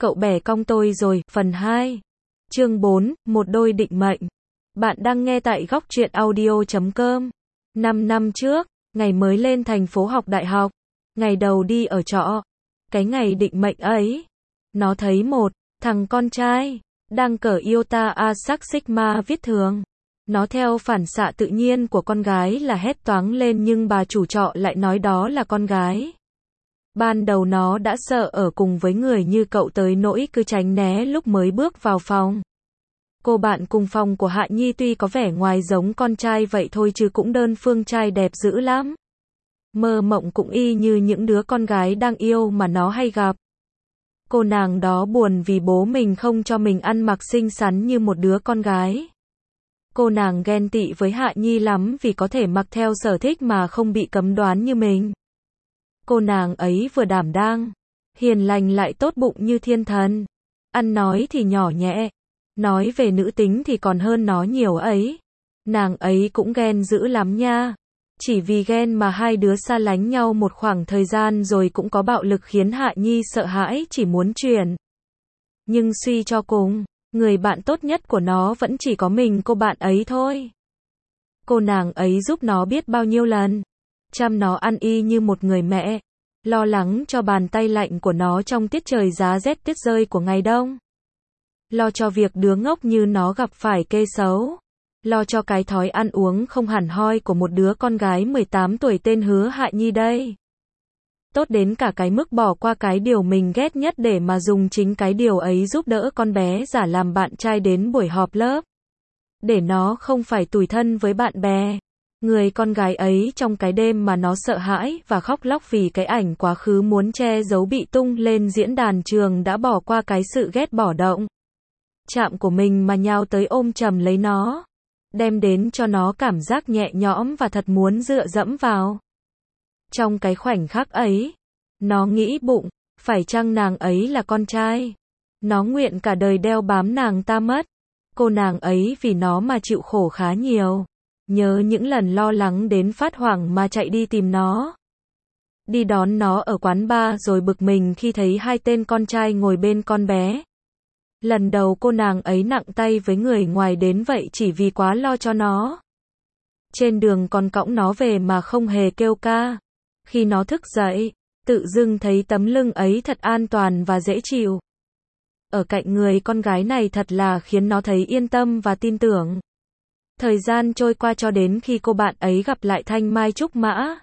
Cậu bẻ cong tôi rồi, phần 2. Chương 4, một đôi định mệnh. Bạn đang nghe tại góc truyện audio.com. 5 năm trước, ngày mới lên thành phố học đại học, ngày đầu đi ở trọ, cái ngày định mệnh ấy, nó thấy một thằng con trai đang cởi Iota Asac Sigma viết thường. Nó theo phản xạ tự nhiên của con gái là hét toáng lên, nhưng bà chủ trọ lại nói đó là con gái. Ban đầu nó đã sợ ở cùng với người như cậu tới nỗi cứ tránh né lúc mới bước vào phòng. Cô bạn cùng phòng của Hạ Nhi tuy có vẻ ngoài giống con trai vậy thôi chứ cũng đơn phương trai đẹp dữ lắm. Mơ mộng cũng y như những đứa con gái đang yêu mà nó hay gặp. Cô nàng đó buồn vì bố mình không cho mình ăn mặc xinh xắn như một đứa con gái. Cô nàng ghen tị với Hạ Nhi lắm vì có thể mặc theo sở thích mà không bị cấm đoán như mình. Cô nàng ấy vừa đảm đang, hiền lành lại tốt bụng như thiên thần. Ăn nói thì nhỏ nhẹ, nói về nữ tính thì còn hơn nó nhiều ấy. Nàng ấy cũng ghen dữ lắm nha. Chỉ vì ghen mà hai đứa xa lánh nhau một khoảng thời gian rồi cũng có bạo lực khiến Hạ Nhi sợ hãi chỉ muốn chuyển. Nhưng suy cho cùng, người bạn tốt nhất của nó vẫn chỉ có mình cô bạn ấy thôi. Cô nàng ấy giúp nó biết bao nhiêu lần, chăm nó ăn y như một người mẹ, lo lắng cho bàn tay lạnh của nó trong tiết trời giá rét tuyết rơi của ngày đông. Lo cho việc đứa ngốc như nó gặp phải kê xấu. Lo cho cái thói ăn uống không hẳn hoi của một đứa con gái 18 tuổi tên Hứa Hạ Nhi đây. Tốt đến cả cái mức bỏ qua cái điều mình ghét nhất để mà dùng chính cái điều ấy giúp đỡ con bé giả làm bạn trai đến buổi họp lớp. Để nó không phải tủi thân với bạn bè. Người con gái ấy trong cái đêm mà nó sợ hãi và khóc lóc vì cái ảnh quá khứ muốn che giấu bị tung lên diễn đàn trường đã bỏ qua cái sự ghét bỏ động chạm của mình mà nhào tới ôm chầm lấy nó, đem đến cho nó cảm giác nhẹ nhõm và thật muốn dựa dẫm vào. Trong cái khoảnh khắc ấy, nó nghĩ bụng, phải chăng nàng ấy là con trai? Nó nguyện cả đời đeo bám nàng ta mất. Cô nàng ấy vì nó mà chịu khổ khá nhiều. Nhớ những lần lo lắng đến phát hoảng mà chạy đi tìm nó. Đi đón nó ở quán bar rồi bực mình khi thấy hai tên con trai ngồi bên con bé. Lần đầu cô nàng ấy nặng tay với người ngoài đến vậy chỉ vì quá lo cho nó. Trên đường còn cõng nó về mà không hề kêu ca. Khi nó thức dậy, tự dưng thấy tấm lưng ấy thật an toàn và dễ chịu. Ở cạnh người con gái này thật là khiến nó thấy yên tâm và tin tưởng. Thời gian trôi qua cho đến khi cô bạn ấy gặp lại Thanh Mai Trúc Mã.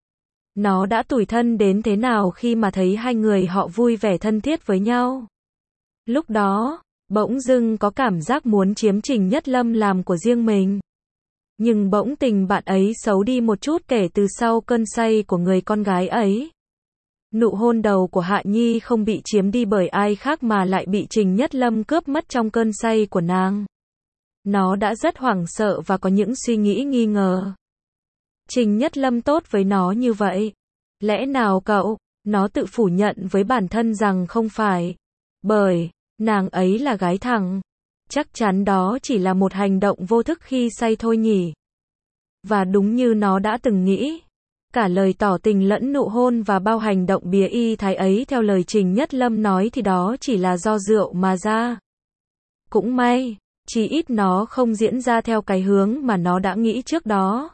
Nó đã tủi thân đến thế nào khi mà thấy hai người họ vui vẻ thân thiết với nhau. Lúc đó, bỗng dưng có cảm giác muốn chiếm Trình Nhất Lâm làm của riêng mình. Nhưng bỗng tình bạn ấy xấu đi một chút kể từ sau cơn say của người con gái ấy. Nụ hôn đầu của Hạ Nhi không bị chiếm đi bởi ai khác mà lại bị Trình Nhất Lâm cướp mất trong cơn say của nàng. Nó đã rất hoảng sợ và có những suy nghĩ nghi ngờ. Trình Nhất Lâm tốt với nó như vậy. Lẽ nào cậu? Nó tự phủ nhận với bản thân rằng không phải. Bởi nàng ấy là gái thẳng. Chắc chắn đó chỉ là một hành động vô thức khi say thôi nhỉ. Và đúng như nó đã từng nghĩ. Cả lời tỏ tình lẫn nụ hôn và bao hành động bía y thái ấy theo lời Trình Nhất Lâm nói thì đó chỉ là do rượu mà ra. Cũng may, chỉ ít nó không diễn ra theo cái hướng mà nó đã nghĩ trước đó.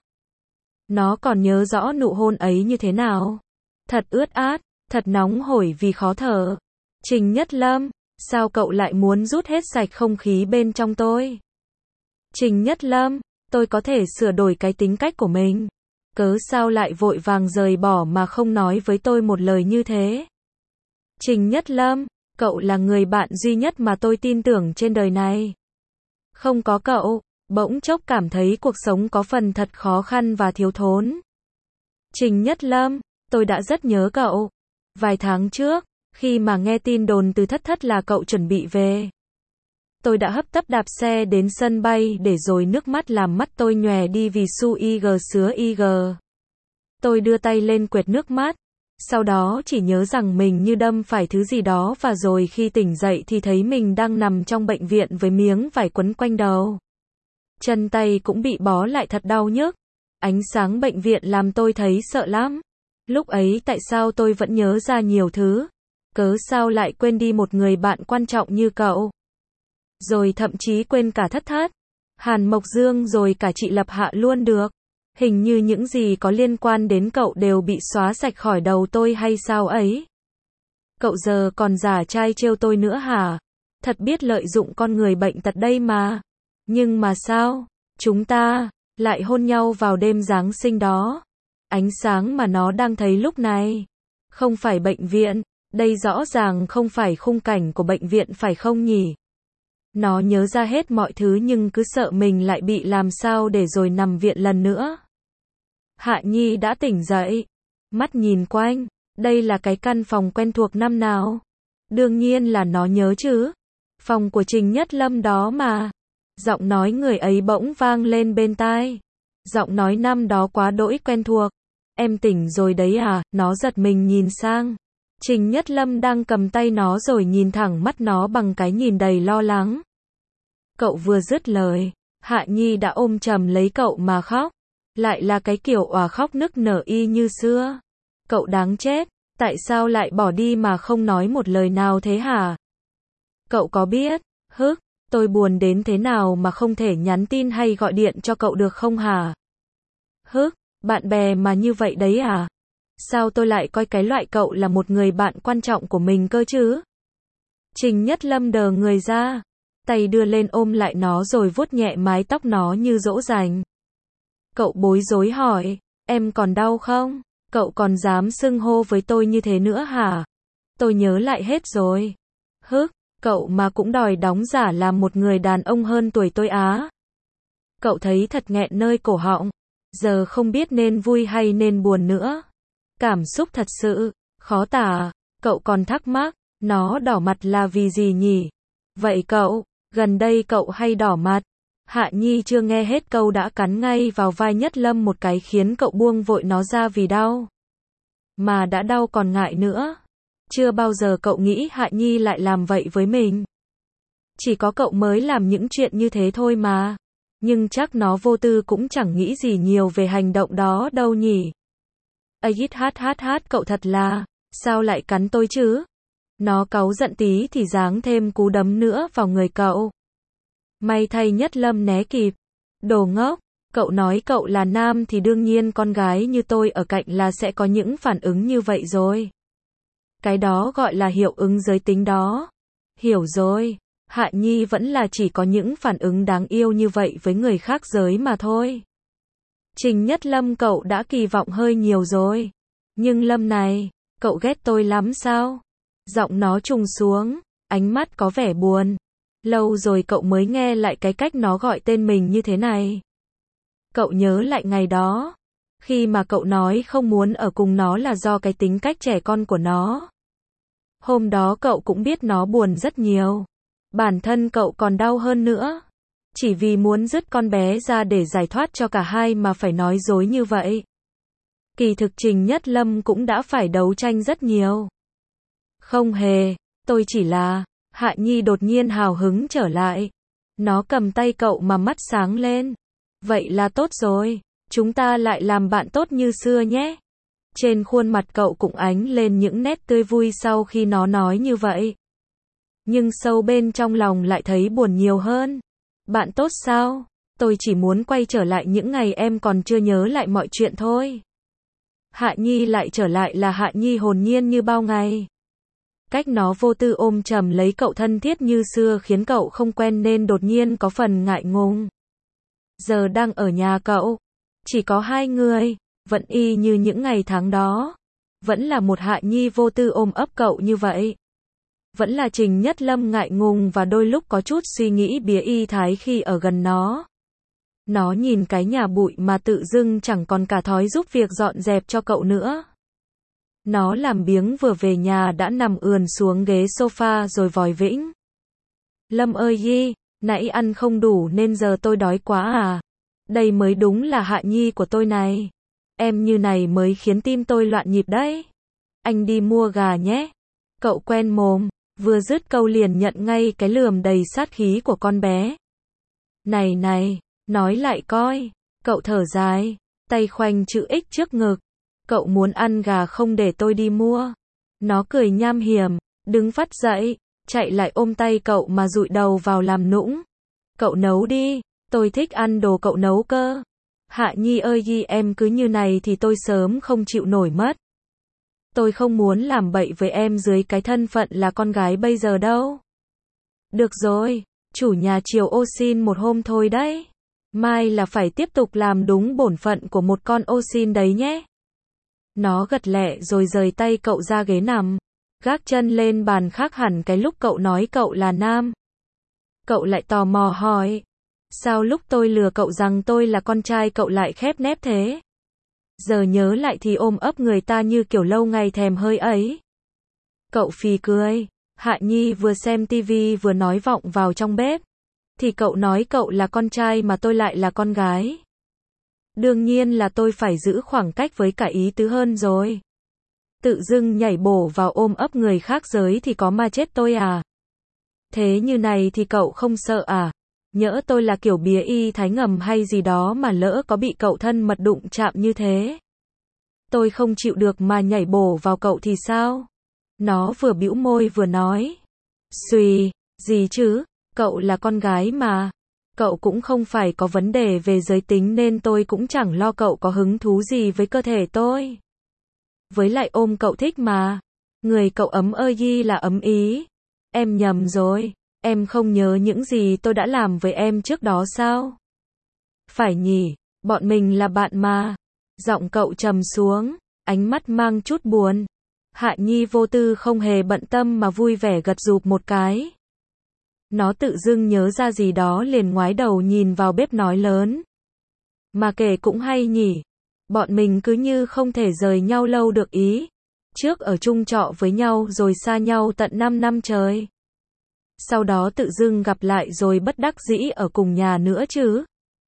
Nó còn nhớ rõ nụ hôn ấy như thế nào. Thật ướt át, thật nóng hổi vì khó thở. Trình Nhất Lâm, sao cậu lại muốn rút hết sạch không khí bên trong tôi? Trình Nhất Lâm, tôi có thể sửa đổi cái tính cách của mình. Cớ sao lại vội vàng rời bỏ mà không nói với tôi một lời như thế? Trình Nhất Lâm, cậu là người bạn duy nhất mà tôi tin tưởng trên đời này. Không có cậu, bỗng chốc cảm thấy cuộc sống có phần thật khó khăn và thiếu thốn. Trình Nhất Lâm, tôi đã rất nhớ cậu. Vài tháng trước, khi mà nghe tin đồn từ Thất Thất là cậu chuẩn bị về, tôi đã hấp tấp đạp xe đến sân bay để rồi nước mắt làm mắt tôi nhòe đi vì su ig sứa ig. Tôi đưa tay lên quệt nước mắt, sau đó chỉ nhớ rằng mình như đâm phải thứ gì đó và rồi khi tỉnh dậy thì thấy mình đang nằm trong bệnh viện với miếng vải quấn quanh đầu. Chân tay cũng bị bó lại thật đau nhức. Ánh sáng bệnh viện làm tôi thấy sợ lắm. Lúc ấy tại sao tôi vẫn nhớ ra nhiều thứ. Cớ sao lại quên đi một người bạn quan trọng như cậu? Rồi thậm chí quên cả Thất Thất, Hàn Mộc Dương rồi cả chị Lập Hạ luôn được. Hình như những gì có liên quan đến cậu đều bị xóa sạch khỏi đầu tôi hay sao ấy? Cậu giờ còn giả trai trêu tôi nữa hả? Thật biết lợi dụng con người bệnh tật đây mà. Nhưng mà sao? Chúng ta lại hôn nhau vào đêm Giáng sinh đó. Ánh sáng mà nó đang thấy lúc này không phải bệnh viện, đây rõ ràng không phải khung cảnh của bệnh viện phải không nhỉ? Nó nhớ ra hết mọi thứ nhưng cứ sợ mình lại bị làm sao để rồi nằm viện lần nữa. Hạ Nhi đã tỉnh dậy, mắt nhìn quanh, đây là cái căn phòng quen thuộc năm nào? Đương nhiên là nó nhớ chứ. Phòng của Trình Nhất Lâm đó mà. Giọng nói người ấy bỗng vang lên bên tai. Giọng nói năm đó quá đỗi quen thuộc. Em tỉnh rồi đấy à? Nó giật mình nhìn sang. Trình Nhất Lâm đang cầm tay nó rồi nhìn thẳng mắt nó bằng cái nhìn đầy lo lắng. Cậu vừa dứt lời, Hạ Nhi đã ôm chầm lấy cậu mà khóc. Lại là cái kiểu òa khóc nức nở y như xưa. Cậu đáng chết, tại sao lại bỏ đi mà không nói một lời nào thế hả? Cậu có biết, tôi buồn đến thế nào mà không thể nhắn tin hay gọi điện cho cậu được không hả? Bạn bè mà như vậy đấy à? Sao tôi lại coi cái loại cậu là một người bạn quan trọng của mình cơ chứ? Trình Nhất Lâm đờ người ra, tay đưa lên ôm lại nó rồi vuốt nhẹ mái tóc nó như dỗ dành. Cậu bối rối hỏi, em còn đau không? Cậu còn dám xưng hô với tôi như thế nữa hả? Tôi nhớ lại hết rồi. Cậu mà cũng đòi đóng giả làm một người đàn ông hơn tuổi tôi á. Cậu thấy thật nghẹn nơi cổ họng. Giờ không biết nên vui hay nên buồn nữa. Cảm xúc thật sự khó tả. Cậu còn thắc mắc, nó đỏ mặt là vì gì nhỉ? Vậy cậu, gần đây cậu hay đỏ mặt. Hạ Nhi chưa nghe hết câu đã cắn ngay vào vai Nhất Lâm một cái khiến cậu buông vội nó ra vì đau. Mà đã đau còn ngại nữa. Chưa bao giờ cậu nghĩ Hạ Nhi lại làm vậy với mình. Chỉ có cậu mới làm những chuyện như thế thôi mà. Nhưng chắc nó vô tư cũng chẳng nghĩ gì nhiều về hành động đó đâu nhỉ. Cậu thật là, sao lại cắn tôi chứ? Nó cáu giận tí thì giáng thêm cú đấm nữa vào người cậu. May thay Nhất Lâm né kịp. Đồ ngốc, cậu nói cậu là nam thì đương nhiên con gái như tôi ở cạnh là sẽ có những phản ứng như vậy rồi. Cái đó gọi là hiệu ứng giới tính đó. Hiểu rồi, Hạ Nhi vẫn là chỉ có những phản ứng đáng yêu như vậy với người khác giới mà thôi. Trình Nhất Lâm cậu đã kỳ vọng hơi nhiều rồi. Nhưng Lâm này, cậu ghét tôi lắm sao? Giọng nó trùng xuống, ánh mắt có vẻ buồn. Lâu rồi cậu mới nghe lại cái cách nó gọi tên mình như thế này. Cậu nhớ lại ngày đó, khi mà cậu nói không muốn ở cùng nó là do cái tính cách trẻ con của nó. Hôm đó cậu cũng biết nó buồn rất nhiều. Bản thân cậu còn đau hơn nữa. Chỉ vì muốn dứt con bé ra để giải thoát cho cả hai mà phải nói dối như vậy. Kỳ thực Trình Nhất Lâm cũng đã phải đấu tranh rất nhiều. Không hề, tôi chỉ là... Hạ Nhi đột nhiên hào hứng trở lại. Nó cầm tay cậu mà mắt sáng lên. Vậy là tốt rồi, chúng ta lại làm bạn tốt như xưa nhé. Trên khuôn mặt cậu cũng ánh lên những nét tươi vui sau khi nó nói như vậy. Nhưng sâu bên trong lòng lại thấy buồn nhiều hơn. Bạn tốt sao? Tôi chỉ muốn quay trở lại những ngày em còn chưa nhớ lại mọi chuyện thôi. Hạ Nhi lại trở lại là Hạ Nhi hồn nhiên như bao ngày. Cách nó vô tư ôm chầm lấy cậu thân thiết như xưa khiến cậu không quen nên đột nhiên có phần ngại ngùng. Giờ đang ở nhà cậu, chỉ có hai người, vẫn y như những ngày tháng đó. Vẫn là một Hạ Nhi vô tư ôm ấp cậu như vậy. Vẫn là Trình Nhất Lâm ngại ngùng và đôi lúc có chút suy nghĩ bía y thái khi ở gần nó. Nó nhìn cái nhà bụi mà tự dưng chẳng còn cả thói giúp việc dọn dẹp cho cậu nữa. Nó làm biếng vừa về nhà đã nằm ườn xuống ghế sofa rồi vòi vĩnh. Lâm ơi Nhi, nãy ăn không đủ nên giờ tôi đói quá à. Đây mới đúng là Hạ Nhi của tôi này. Em như này mới khiến tim tôi loạn nhịp đấy. Anh đi mua gà nhé. Cậu quen mồm, vừa dứt câu liền nhận ngay cái lườm đầy sát khí của con bé. Này, nói lại coi. Cậu thở dài, tay khoanh chữ X trước ngực. Cậu muốn ăn gà không để tôi đi mua. Nó cười nham hiểm, Đứng phắt dậy, chạy lại ôm tay cậu mà dụi đầu vào làm nũng. Cậu nấu đi, tôi thích ăn đồ cậu nấu cơ. Hạ Nhi ơi ghi em cứ như này thì tôi sớm không chịu nổi mất. Tôi không muốn làm bậy với em dưới cái thân phận là con gái bây giờ đâu. Được rồi, chủ nhà chiều ô xin một hôm thôi đấy. Mai là phải tiếp tục làm đúng bổn phận của một con ô xin đấy nhé. Nó gật lẹ rồi rời tay cậu ra ghế nằm. Gác chân lên bàn khác hẳn cái lúc cậu nói cậu là nam. Cậu lại tò mò hỏi. Sao lúc tôi lừa cậu rằng tôi là con trai cậu lại khép nép thế? Giờ nhớ lại thì ôm ấp người ta như kiểu lâu ngày thèm hơi ấy. Cậu phì cười. Hạ Nhi vừa xem tivi vừa nói vọng vào trong bếp. Thì cậu nói cậu là con trai mà tôi lại là con gái. Đương nhiên là tôi phải giữ khoảng cách với cả ý tứ hơn rồi. Tự dưng nhảy bổ vào ôm ấp người khác giới thì có ma chết tôi à? Thế như này thì cậu không sợ à? Nhỡ tôi là kiểu bía y thái ngầm hay gì đó mà lỡ có bị cậu thân mật đụng chạm như thế. Tôi không chịu được mà nhảy bổ vào cậu thì sao? Nó vừa bĩu môi vừa nói. Xùi, gì chứ? Cậu là con gái mà. Cậu cũng không phải có vấn đề về giới tính nên tôi cũng chẳng lo cậu có hứng thú gì với cơ thể tôi. Với lại ôm cậu thích mà. Người cậu ấm ơi ghi là ấm ý. Em nhầm rồi. Em không nhớ những gì tôi đã làm với em trước đó sao? Phải nhỉ, bọn mình là bạn mà. Giọng cậu trầm xuống, ánh mắt mang chút buồn. Hạ Nhi vô tư không hề bận tâm mà vui vẻ gật gù một cái. Nó tự dưng nhớ ra gì đó liền ngoái đầu nhìn vào bếp nói lớn. Mà kể cũng hay nhỉ. Bọn mình cứ như không thể rời nhau lâu được ý. Trước ở chung trọ với nhau rồi xa nhau tận 5 năm trời. Sau đó tự dưng gặp lại rồi bất đắc dĩ ở cùng nhà nữa chứ.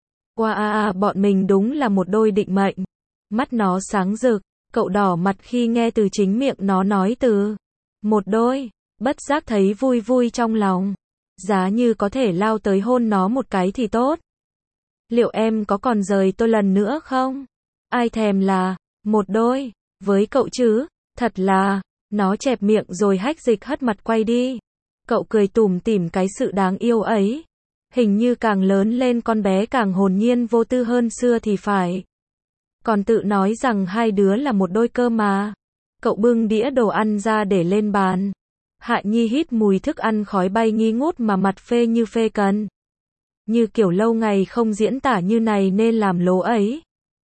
Wow, bọn mình đúng là một đôi định mệnh. Mắt nó sáng rực, cậu đỏ mặt khi nghe từ chính miệng nó nói từ một đôi, bất giác thấy vui vui trong lòng. Giá như có thể lao tới hôn nó một cái thì tốt. Liệu em có còn rời tôi lần nữa không? Ai thèm là một đôi với cậu chứ? Thật là, nó chẹp miệng rồi hách dịch hất mặt quay đi. Cậu cười tủm tỉm cái sự đáng yêu ấy. Hình như càng lớn lên con bé càng hồn nhiên vô tư hơn xưa thì phải. Còn tự nói rằng hai đứa là một đôi cơ mà. Cậu bưng đĩa đồ ăn ra để lên bàn. Hạ Nhi hít mùi thức ăn khói bay nghi ngút mà mặt phê như phê cần. Như kiểu lâu ngày không diễn tả như này nên làm lố ấy.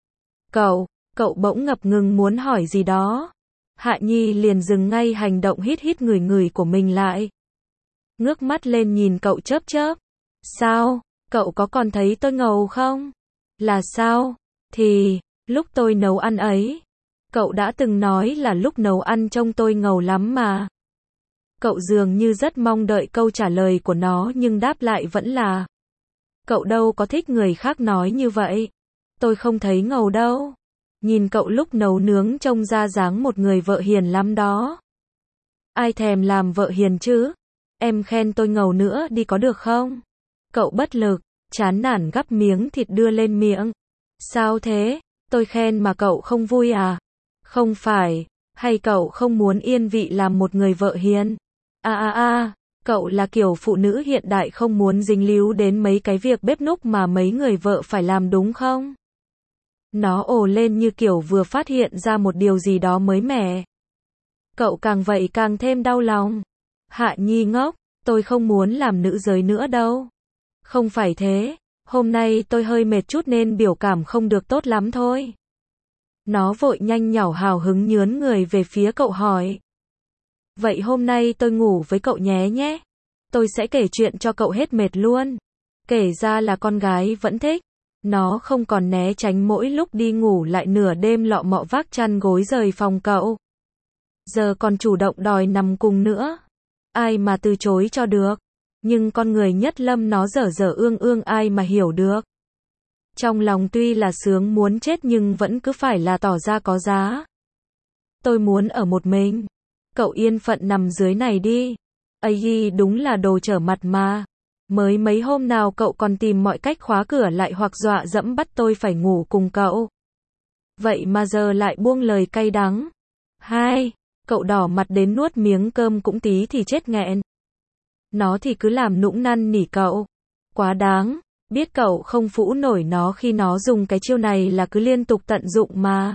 Cậu bỗng ngập ngừng muốn hỏi gì đó. Hạ Nhi liền dừng ngay hành động hít người của mình lại. Ngước mắt lên nhìn cậu chớp chớp. Sao? Cậu có còn thấy tôi ngầu không? Là sao? Thì, lúc tôi nấu ăn ấy. Cậu đã từng nói là lúc nấu ăn trông tôi ngầu lắm mà. Cậu dường như rất mong đợi câu trả lời của nó nhưng đáp lại vẫn là. Cậu đâu có thích người khác nói như vậy. Tôi không thấy ngầu đâu. Nhìn cậu lúc nấu nướng trông ra dáng một người vợ hiền lắm đó. Ai thèm làm vợ hiền chứ? Em khen tôi ngầu nữa đi có được không? Cậu bất lực, chán nản gắp miếng thịt đưa lên miệng. Sao thế? Tôi khen mà cậu không vui à? Không phải, hay cậu không muốn yên vị làm một người vợ hiền? Cậu là kiểu phụ nữ hiện đại không muốn dính líu đến mấy cái việc bếp núc mà mấy người vợ phải làm đúng không? Nó ồ lên như kiểu vừa phát hiện ra một điều gì đó mới mẻ. Cậu càng vậy càng thêm đau lòng. Hạ Nhi ngốc, tôi không muốn làm nữ giới nữa đâu. Không phải thế, hôm nay tôi hơi mệt chút nên biểu cảm không được tốt lắm thôi. Nó vội nhanh nhảu hào hứng nhướn người về phía cậu hỏi. Vậy hôm nay tôi ngủ với cậu nhé. Tôi sẽ kể chuyện cho cậu hết mệt luôn. Kể ra là con gái vẫn thích. Nó không còn né tránh mỗi lúc đi ngủ lại nửa đêm lọ mọ vác chăn gối rời phòng cậu. Giờ còn chủ động đòi nằm cùng nữa. Ai mà từ chối cho được. Nhưng con người Nhất Lâm nó dở dở ương ai mà hiểu được. Trong lòng tuy là sướng muốn chết nhưng vẫn cứ phải là tỏ ra có giá. Tôi muốn ở một mình. Cậu yên phận nằm dưới này đi. Ấy đúng là đồ trở mặt mà. Mới mấy hôm nào cậu còn tìm mọi cách khóa cửa lại hoặc dọa dẫm bắt tôi phải ngủ cùng cậu. Vậy mà giờ lại buông lời cay đắng. Cậu đỏ mặt đến nuốt miếng cơm cũng tí thì chết nghẹn. Nó thì cứ làm nũng năn nỉ cậu. Quá đáng, biết cậu không phũ nổi nó khi nó dùng cái chiêu này là cứ liên tục tận dụng mà.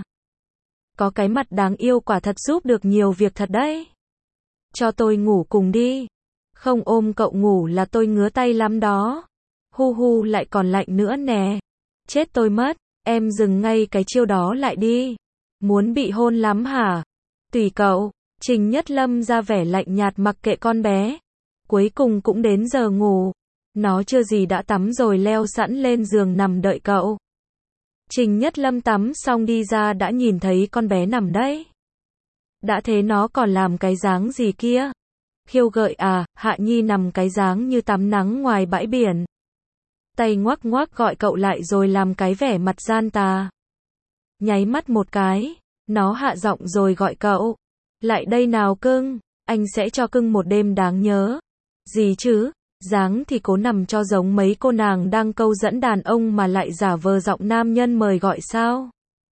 Có cái mặt đáng yêu quả thật giúp được nhiều việc thật đấy. Cho tôi ngủ cùng đi. Không ôm cậu ngủ là tôi ngứa tay lắm đó. Hu hu lại còn lạnh nữa nè. Chết tôi mất, em dừng ngay cái chiêu đó lại đi. Muốn bị hôn lắm hả? Tùy cậu. Trình Nhất Lâm ra vẻ lạnh nhạt mặc kệ con bé. Cuối cùng cũng đến giờ ngủ. Nó chưa gì đã tắm rồi leo sẵn lên giường nằm đợi cậu. Trình Nhất Lâm tắm xong đi ra đã nhìn thấy con bé nằm đấy. Đã thế nó còn làm cái dáng gì kia? Khiêu gợi à, Hạ Nhi nằm cái dáng như tắm nắng ngoài bãi biển. Tay ngoắc ngoắc gọi cậu lại rồi làm cái vẻ mặt gian tà. Nháy mắt một cái, nó hạ giọng rồi gọi cậu. Lại đây nào cưng, anh sẽ cho cưng một đêm đáng nhớ. Gì chứ, dáng thì cố nằm cho giống mấy cô nàng đang câu dẫn đàn ông mà lại giả vờ giọng nam nhân mời gọi sao?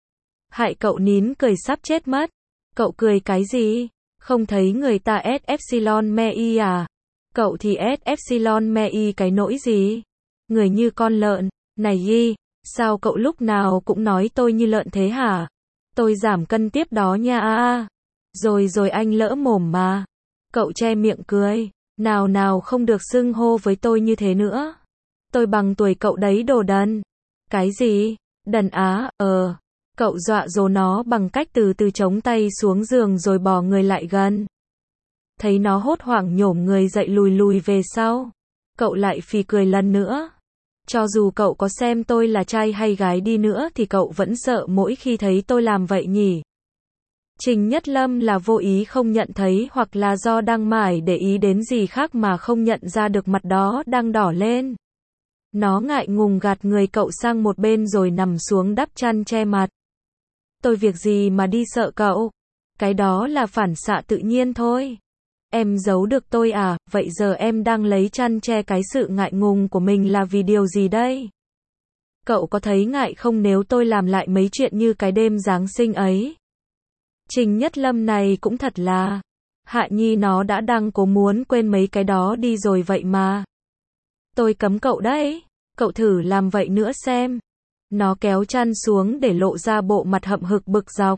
Hại cậu nín cười sắp chết mất. Cậu cười cái gì? Không thấy người ta S epsilon me y à? Cậu thì S epsilon me y cái nỗi gì? Người như con lợn. Này y, sao cậu lúc nào cũng nói tôi như lợn thế hả? Tôi giảm cân tiếp đó nha a. Rồi rồi anh lỡ mồm mà. Cậu che miệng cười. Nào nào không được xưng hô với tôi như thế nữa. Tôi bằng tuổi cậu đấy đồ đần. Cái gì? Đần á, Cậu dọa dỗ nó bằng cách từ từ chống tay xuống giường rồi bò người lại gần. Thấy nó hốt hoảng nhổm người dậy lùi lùi về sau. Cậu lại phì cười lần nữa. Cho dù cậu có xem tôi là trai hay gái đi nữa thì cậu vẫn sợ mỗi khi thấy tôi làm vậy nhỉ? Trình Nhất Lâm là vô ý không nhận thấy hoặc là do đang mải để ý đến gì khác mà không nhận ra được mặt đó đang đỏ lên. Nó ngại ngùng gạt người cậu sang một bên rồi nằm xuống đắp chăn che mặt. Tôi việc gì mà đi sợ cậu? Cái đó là phản xạ tự nhiên thôi. Em giấu được tôi à? Vậy giờ em đang lấy chăn che cái sự ngại ngùng của mình là vì điều gì đây? Cậu có thấy ngại không nếu tôi làm lại mấy chuyện như cái đêm Giáng sinh ấy? Trình Nhất Lâm này cũng thật là. Hạ Nhi nó đã đang cố muốn quên mấy cái đó đi rồi vậy mà. Tôi cấm cậu đấy. Cậu thử làm vậy nữa xem. Nó kéo chăn xuống để lộ ra bộ mặt hậm hực bực dọc.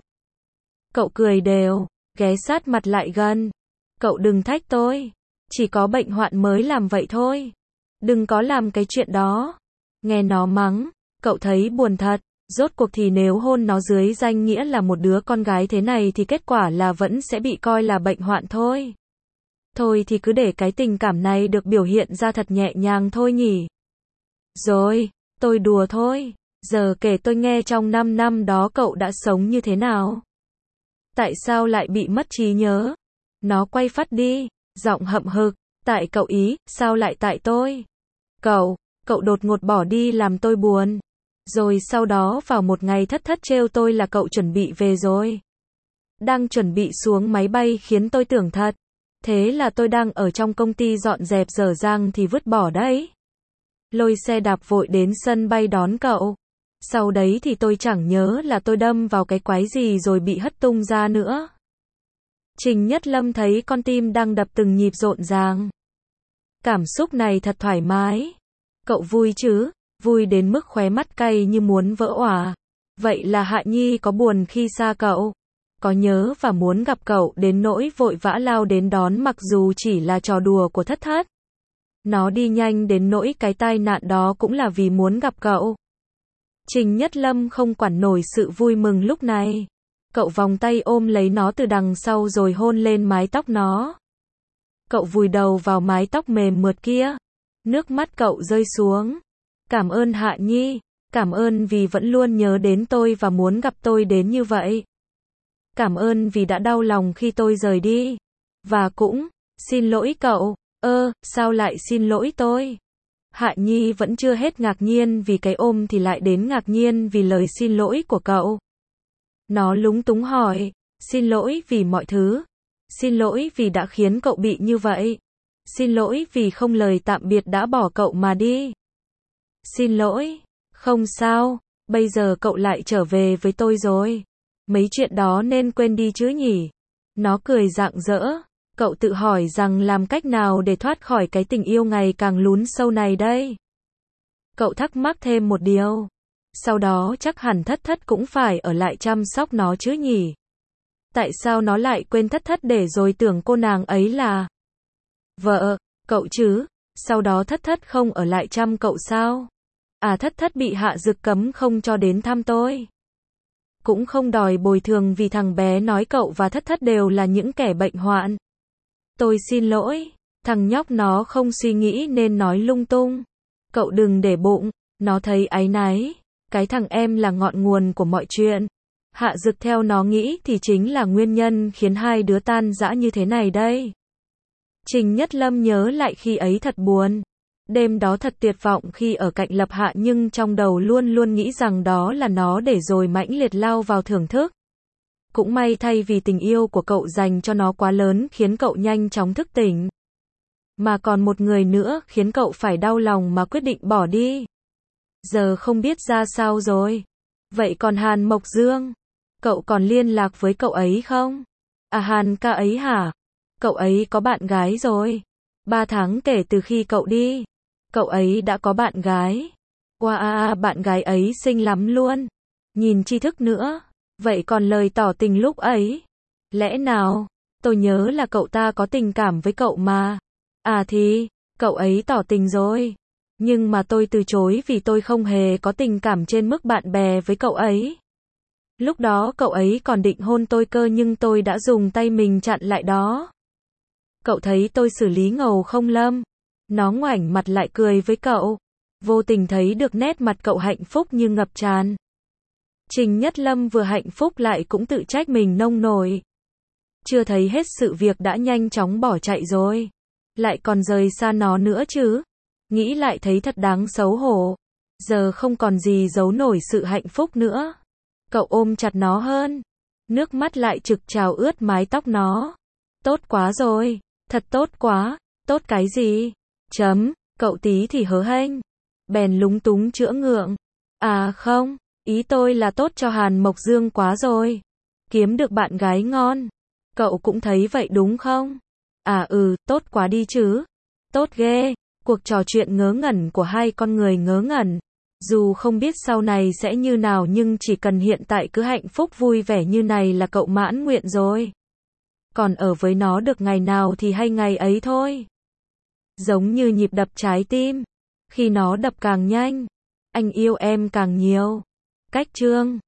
Cậu cười đều, ghé sát mặt lại gần. Cậu đừng thách tôi. Chỉ có bệnh hoạn mới làm vậy thôi. Đừng có làm cái chuyện đó. Nghe nó mắng, cậu thấy buồn thật. Rốt cuộc thì nếu hôn nó dưới danh nghĩa là một đứa con gái thế này thì kết quả là vẫn sẽ bị coi là bệnh hoạn thôi. Thôi thì cứ để cái tình cảm này được biểu hiện ra thật nhẹ nhàng thôi nhỉ. Rồi, tôi đùa thôi. Giờ kể tôi nghe trong 5 năm đó cậu đã sống như thế nào? Tại sao lại bị mất trí nhớ? Nó quay phắt đi, giọng hậm hực. Tại cậu ý, sao lại tại tôi? Cậu đột ngột bỏ đi làm tôi buồn. Rồi sau đó vào một ngày thất thất trêu tôi là cậu chuẩn bị về rồi. Đang chuẩn bị xuống máy bay khiến tôi tưởng thật. Thế là tôi đang ở trong công ty dọn dẹp dở dang thì vứt bỏ đấy. Lôi xe đạp vội đến sân bay đón cậu. Sau đấy thì tôi chẳng nhớ là tôi đâm vào cái quái gì rồi bị hất tung ra nữa. Trình Nhất Lâm thấy con tim đang đập từng nhịp rộn ràng. Cảm xúc này thật thoải mái. Cậu vui chứ? Vui đến mức khóe mắt cay như muốn vỡ òa. Vậy là Hạ Nhi có buồn khi xa cậu? Có nhớ và muốn gặp cậu đến nỗi vội vã lao đến đón mặc dù chỉ là trò đùa của thất thất? Nó đi nhanh đến nỗi cái tai nạn đó cũng là vì muốn gặp cậu. Trình Nhất Lâm không quản nổi sự vui mừng lúc này. Cậu vòng tay ôm lấy nó từ đằng sau rồi hôn lên mái tóc nó. Cậu vùi đầu vào mái tóc mềm mượt kia. Nước mắt cậu rơi xuống. Cảm ơn Hạ Nhi. Cảm ơn vì vẫn luôn nhớ đến tôi và muốn gặp tôi đến như vậy. Cảm ơn vì đã đau lòng khi tôi rời đi. Và cũng, xin lỗi cậu. Sao lại xin lỗi tôi? Hạ Nhi vẫn chưa hết ngạc nhiên vì cái ôm thì lại đến ngạc nhiên vì lời xin lỗi của cậu. Nó lúng túng hỏi, xin lỗi vì mọi thứ. Xin lỗi vì đã khiến cậu bị như vậy. Xin lỗi vì không lời tạm biệt đã bỏ cậu mà đi. Xin lỗi, không sao, bây giờ cậu lại trở về với tôi rồi. Mấy chuyện đó nên quên đi chứ nhỉ? Nó cười rạng rỡ. Cậu tự hỏi rằng làm cách nào để thoát khỏi cái tình yêu ngày càng lún sâu này đây? Cậu thắc mắc thêm một điều. Sau đó chắc hẳn Thất Thất cũng phải ở lại chăm sóc nó chứ nhỉ? Tại sao nó lại quên Thất Thất để rồi tưởng cô nàng ấy là vợ cậu chứ? Sau đó Thất Thất không ở lại chăm cậu sao? À, Thất Thất bị Hạ Dực cấm không cho đến thăm tôi. Cũng không đòi bồi thường vì thằng bé nói cậu và Thất Thất đều là những kẻ bệnh hoạn. Tôi xin lỗi, thằng nhóc nó không suy nghĩ nên nói lung tung. Cậu đừng để bụng, nó thấy áy náy. Cái thằng em là ngọn nguồn của mọi chuyện. Hạ Dực theo nó nghĩ thì chính là nguyên nhân khiến hai đứa tan rã như thế này đây. Trình Nhất Lâm nhớ lại khi ấy thật buồn. Đêm đó thật tuyệt vọng khi ở cạnh Lập Hạ, nhưng trong đầu luôn luôn nghĩ rằng đó là nó để rồi mãnh liệt lao vào thưởng thức. Cũng may thay vì tình yêu của cậu dành cho nó quá lớn khiến cậu nhanh chóng thức tỉnh. Mà còn một người nữa khiến cậu phải đau lòng mà quyết định bỏ đi. Giờ không biết ra sao rồi. Vậy còn Hàn Mộc Dương? Cậu còn liên lạc với cậu ấy không? À, Hàn ca ấy hả? Cậu ấy có bạn gái rồi. 3 tháng kể từ khi cậu đi. Cậu ấy đã có bạn gái. Wow, bạn gái ấy xinh lắm luôn. Nhìn tri thức nữa. Vậy còn lời tỏ tình lúc ấy? Lẽ nào? Tôi nhớ là cậu ta có tình cảm với cậu mà. À thì, cậu ấy tỏ tình rồi. Nhưng mà tôi từ chối vì tôi không hề có tình cảm trên mức bạn bè với cậu ấy. Lúc đó cậu ấy còn định hôn tôi cơ nhưng tôi đã dùng tay mình chặn lại đó. Cậu thấy tôi xử lý ngầu không Lâm? Nó ngoảnh mặt lại cười với cậu. Vô tình thấy được nét mặt cậu hạnh phúc như ngập tràn. Trình Nhất Lâm vừa hạnh phúc lại cũng tự trách mình nông nổi. Chưa thấy hết sự việc đã nhanh chóng bỏ chạy rồi. Lại còn rời xa nó nữa chứ. Nghĩ lại thấy thật đáng xấu hổ. Giờ không còn gì giấu nổi sự hạnh phúc nữa. Cậu ôm chặt nó hơn. Nước mắt lại trực trào ướt mái tóc nó. Tốt quá rồi. Thật tốt quá. Tốt cái gì? Cậu tí thì hớ hênh. Bèn lúng túng chữa ngượng. À không, ý tôi là tốt cho Hàn Mộc Dương quá rồi. Kiếm được bạn gái ngon. Cậu cũng thấy vậy đúng không? À tốt quá đi chứ. Tốt ghê. Cuộc trò chuyện ngớ ngẩn của hai con người ngớ ngẩn. Dù không biết sau này sẽ như nào nhưng chỉ cần hiện tại cứ hạnh phúc vui vẻ như này là cậu mãn nguyện rồi. Còn ở với nó được ngày nào thì hay ngày ấy thôi. Giống như nhịp đập trái tim. Khi nó đập càng nhanh, anh yêu em càng nhiều. Cách chương